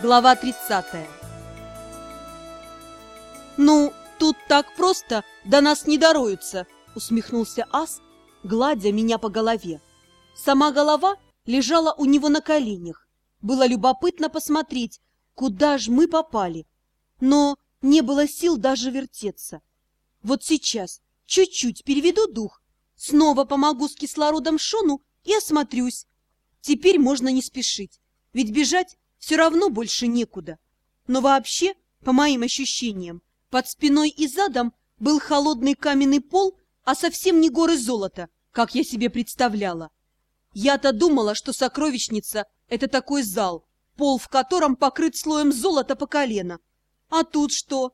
Глава 30. «Ну, тут так просто до нас не дороются», — усмехнулся ас, гладя меня по голове. Сама голова лежала у него на коленях. Было любопытно посмотреть, куда ж мы попали, но не было сил даже вертеться. Вот сейчас чуть-чуть переведу дух, снова помогу с кислородом Шону и осмотрюсь. Теперь можно не спешить, ведь бежать все равно больше некуда. Но вообще, по моим ощущениям, под спиной и задом был холодный каменный пол, а совсем не горы золота, как я себе представляла. Я-то думала, что сокровищница — это такой зал, пол в котором покрыт слоем золота по колено. А тут что?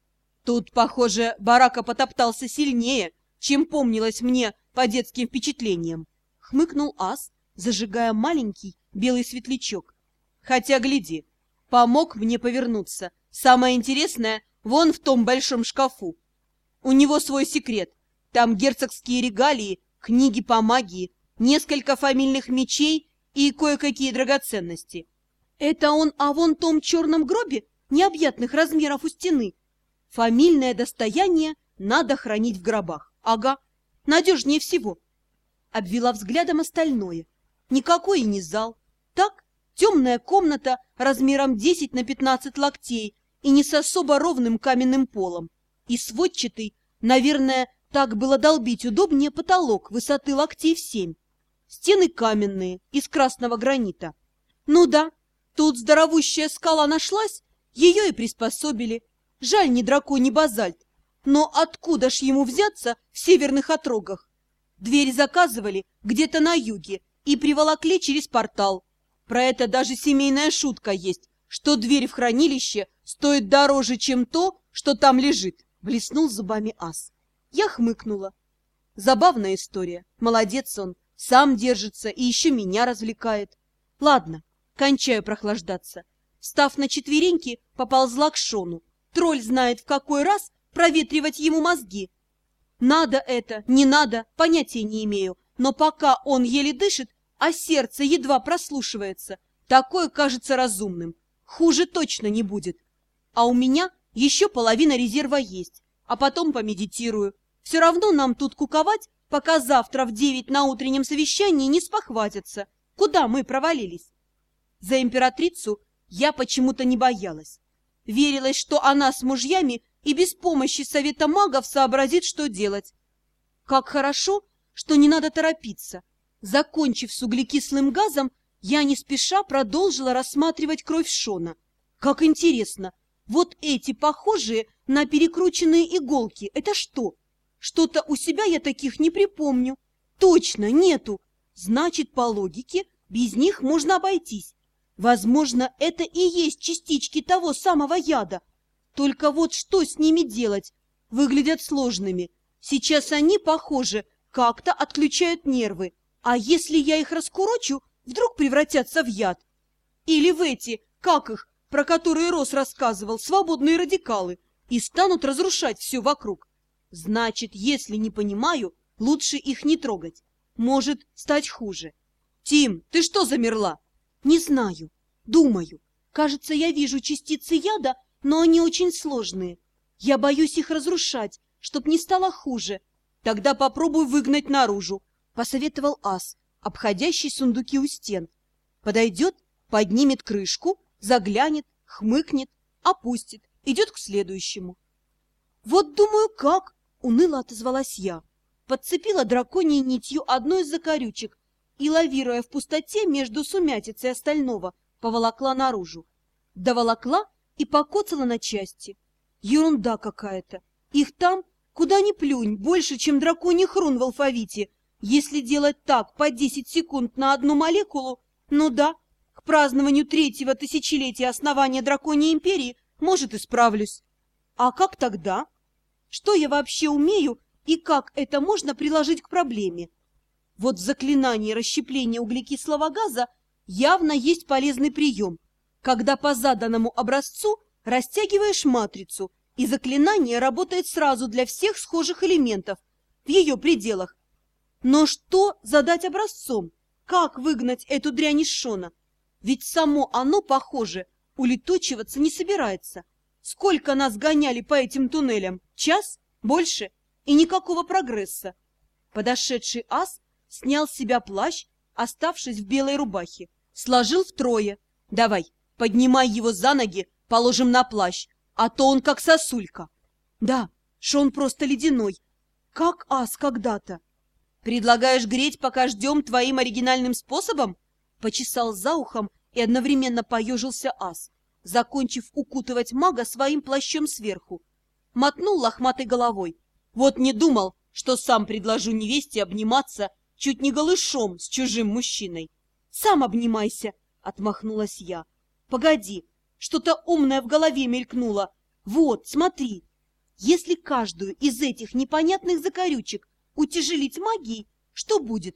Тут, похоже, Барака потоптался сильнее, чем помнилось мне по детским впечатлениям. Хмыкнул ас, зажигая маленький белый светлячок. Хотя, гляди, помог мне повернуться. Самое интересное вон в том большом шкафу. У него свой секрет. Там герцогские регалии, книги по магии, несколько фамильных мечей и кое-какие драгоценности. Это он о вон том черном гробе необъятных размеров у стены. Фамильное достояние надо хранить в гробах. Ага, надежнее всего. Обвела взглядом остальное. Никакой и не зал. Так, темная комната размером 10 на 15 локтей и не с особо ровным каменным полом. И сводчатый, наверное, так было долбить удобнее, потолок высоты локтей в 7. Стены каменные, из красного гранита. Ну да, тут здоровущая скала нашлась, ее и приспособили. Жаль, не драконий базальт. Но откуда ж ему взяться в северных отрогах? Дверь заказывали где-то на юге и приволокли через портал. Про это даже семейная шутка есть, что дверь в хранилище стоит дороже, чем то, что там лежит. Блеснул зубами ас. Я хмыкнула. Забавная история. Молодец он. Сам держится и еще меня развлекает. Ладно, кончаю прохлаждаться. Встав на четвереньки, поползла к Шону. Тролль знает, в какой раз проветривать ему мозги. Надо это, не надо, понятия не имею. Но пока он еле дышит, а сердце едва прослушивается, такое кажется разумным. Хуже точно не будет. А у меня еще половина резерва есть, а потом помедитирую. Все равно нам тут куковать, пока завтра в 9 на утреннем совещании не спохватятся, куда мы провалились. За императрицу я почему-то не боялась. Верилось, что она с мужьями и без помощи совета магов сообразит, что делать. Как хорошо, что не надо торопиться. Закончив с углекислым газом, я не спеша продолжила рассматривать кровь Шона. Как интересно, вот эти похожие на перекрученные иголки, это что? Что-то у себя я таких не припомню. Точно, нету. Значит, по логике, без них можно обойтись. Возможно, это и есть частички того самого яда. Только вот что с ними делать? Выглядят сложными. Сейчас они, похоже, как-то отключают нервы. А если я их раскурочу, вдруг превратятся в яд? Или в эти, как их, про которые Рос рассказывал, свободные радикалы, и станут разрушать все вокруг? Значит, если не понимаю, лучше их не трогать. Может стать хуже. Тим, ты что замерла? Не знаю. Думаю. Кажется, я вижу частицы яда, но они очень сложные. Я боюсь их разрушать, чтоб не стало хуже. Тогда попробуй выгнать наружу, посоветовал ас, обходящий сундуки у стен. Подойдет, поднимет крышку, заглянет, хмыкнет, опустит, идет к следующему. Вот думаю, как, уныло отозвалась я. Подцепила драконьей нитью одну из закорючек и, лавируя в пустоте между сумятицей остального, поволокла наружу. Доволокла и покоцала на части. Ерунда какая-то. Их там, куда ни плюнь, больше, чем драконий рун в алфавите. Если делать так по 10 секунд на одну молекулу, ну да, к празднованию 3-го тысячелетия основания драконьей империи, может, и справлюсь. А как тогда? Что я вообще умею и как это можно приложить к проблеме? Вот в заклинании расщепления углекислого газа явно есть полезный прием, когда по заданному образцу растягиваешь матрицу, и заклинание работает сразу для всех схожих элементов в ее пределах. Но что задать образцом? Как выгнать эту дрянь из Шона? Ведь само оно, похоже, улетучиваться не собирается. Сколько нас гоняли по этим туннелям? Час? Больше? И никакого прогресса. Подошедший ас снял с себя плащ, оставшись в белой рубахе. Сложил втрое. Давай, поднимай его за ноги, положим на плащ, а то он как сосулька. Да, Шон просто ледяной, как ас когда-то. Предлагаешь греть, пока ждем твоим оригинальным способом? Почесал за ухом и одновременно поежился ас, закончив укутывать мага своим плащом сверху. Мотнул лохматой головой. Вот не думал, что сам предложу невесте обниматься чуть не голышом с чужим мужчиной. Сам обнимайся, отмахнулась я. Погоди, что-то умное в голове мелькнуло. Вот, смотри, если каждую из этих непонятных закорючек утяжелить магией, что будет?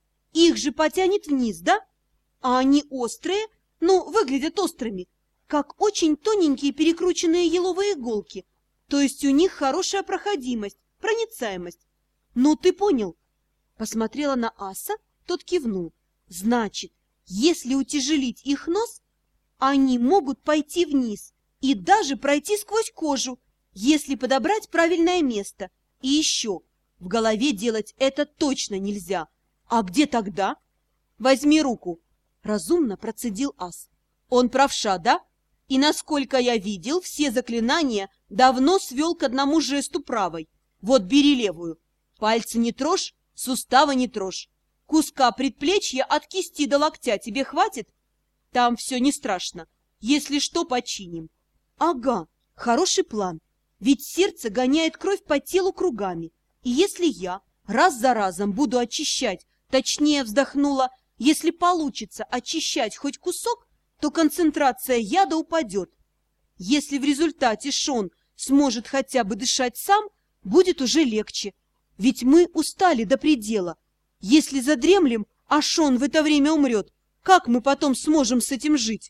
Их же потянет вниз, да? А они острые, ну, выглядят острыми, как очень тоненькие перекрученные еловые иголки. То есть у них хорошая проходимость, проницаемость. Ну, ты понял? Посмотрела на аса, тот кивнул. Значит, если утяжелить их нос, они могут пойти вниз и даже пройти сквозь кожу, если подобрать правильное место. И еще, в голове делать это точно нельзя. А где тогда? Возьми руку. Разумно процедил ас. Он правша, да? И, насколько я видел, все заклинания давно свел к одному жесту правой. Вот бери левую. Пальцы не трожь, суставы не трожь. Куска предплечья от кисти до локтя тебе хватит? Там все не страшно. Если что, починим. Ага, хороший план. Ведь сердце гоняет кровь по телу кругами. И если я раз за разом буду очищать, точнее вздохнула, если получится очищать хоть кусок, то концентрация яда упадет. Если в результате Шон сможет хотя бы дышать сам, будет уже легче. Ведь мы устали до предела. Если задремлем, а Шон в это время умрет, как мы потом сможем с этим жить?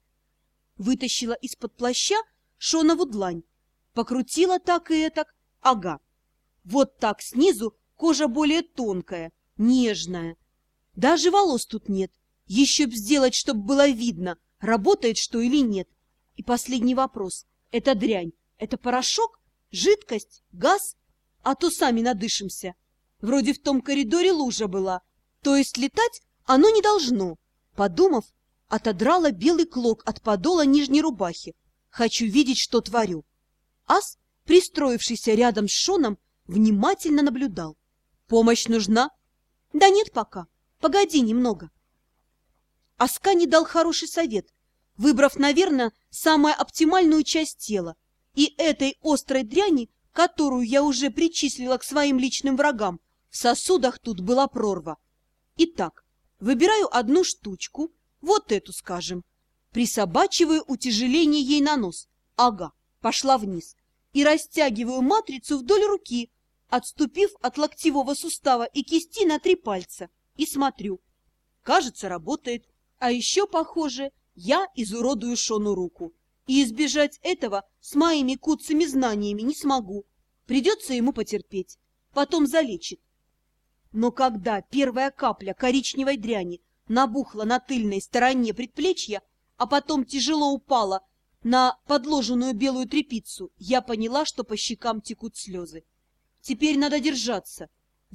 Вытащила из-под плаща Шонову длань. Покрутила так и этак. Ага. Вот так снизу кожа более тонкая, нежная. Даже волос тут нет. Еще б сделать, чтобы было видно, работает что или нет. И последний вопрос. Это дрянь. Это порошок? Жидкость? Газ? А то сами надышимся. Вроде в том коридоре лужа была. То есть летать оно не должно. Подумав, отодрала белый клок от подола нижней рубахи. Хочу видеть, что творю. Ас, пристроившийся рядом с Шоном, внимательно наблюдал. Помощь нужна? Да нет пока. Погоди немного. Аска не дал хороший совет, выбрав, наверное, самую оптимальную часть тела. И этой острой дряни, которую я уже причислила к своим личным врагам, в сосудах тут была прорва. Итак, выбираю одну штучку, вот эту, скажем, присобачиваю утяжеление ей на нос. Ага, пошла вниз. И растягиваю матрицу вдоль руки, отступив от локтевого сустава и кисти на 3 пальца. И смотрю. Кажется, работает. А еще, похоже, я изуродую Шону руку. И избежать этого с моими куцами знаниями не смогу. Придется ему потерпеть. Потом залечит. Но когда первая капля коричневой дряни набухла на тыльной стороне предплечья, а потом тяжело упала на подложенную белую тряпицу, я поняла, что по щекам текут слезы. Теперь надо держаться,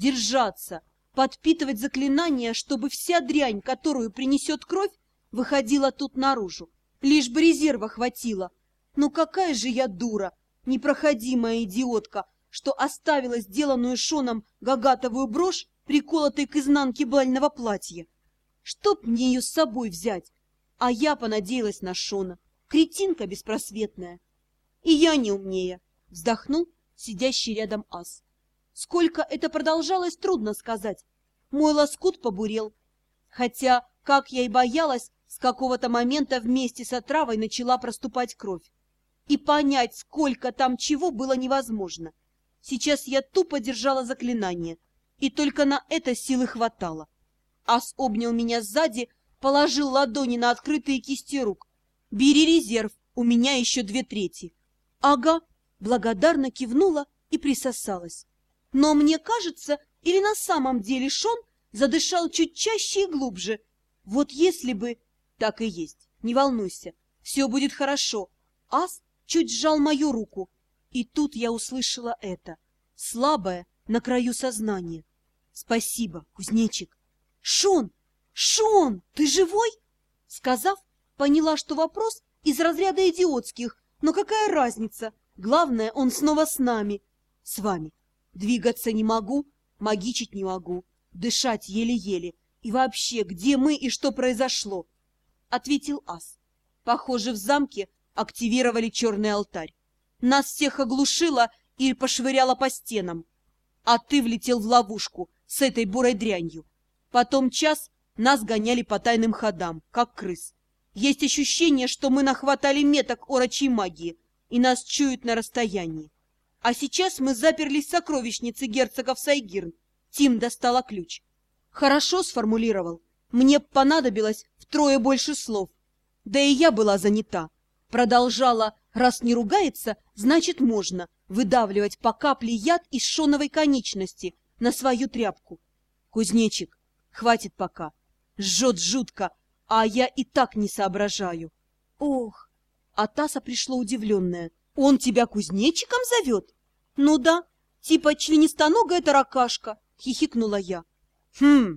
подпитывать заклинание, чтобы вся дрянь, которую принесет кровь, выходила тут наружу. Лишь бы резерва хватило. Ну какая же я дура, непроходимая идиотка, что оставила сделанную Шоном гагатовую брошь, приколотой к изнанке бального платья. Чтоб мне ее с собой взять? А я понадеялась на Шона. Кретинка беспросветная. И я не умнее, вздохнул сидящий рядом ас. Сколько это продолжалось, трудно сказать. Мой лоскут побурел. Хотя, как я и боялась, с какого-то момента вместе с отравой начала проступать кровь. И понять, сколько там чего, было невозможно. Сейчас я тупо держала заклинание, и только на это силы хватало. Ас обнял меня сзади, положил ладони на открытые кисти рук. «Бери резерв, у меня еще 2/3». «Ага», благодарно кивнула и присосалась. Но мне кажется, или на самом деле Шон задышал чуть чаще и глубже. Вот если бы... Так и есть, не волнуйся. Все будет хорошо. Ас чуть сжал мою руку, и тут я услышала это, слабое, на краю сознания. Спасибо, кузнечик. Шон! Шон, ты живой? Сказав, поняла, что вопрос из разряда идиотских, но какая разница? Главное, он снова с нами. С вами. Двигаться не могу, магичить не могу, дышать еле-еле. И вообще, где мы и что произошло? Ответил Ас. Похоже, в замке активировали черный алтарь. Нас всех оглушило и пошвыряло по стенам. А ты влетел в ловушку с этой бурой дрянью. Потом час нас гоняли по тайным ходам, как крыс. Есть ощущение, что мы нахватали меток орочьей магии, и нас чуют на расстоянии. А сейчас мы заперлись в сокровищнице герцогов Сайгирн. Тим достала ключ. Хорошо сформулировал. Мне понадобилось втрое больше слов. Да и я была занята. Продолжала, раз не ругается, значит можно выдавливать по капле яд из шоновой конечности на свою тряпку. Кузнечик, хватит пока. Жжет жутко, а я и так не соображаю. Ох! А Таса пришло удивленная. Он тебя кузнечиком зовет? Ну да, типа членистоногая таракашка, хихикнула я. Хм,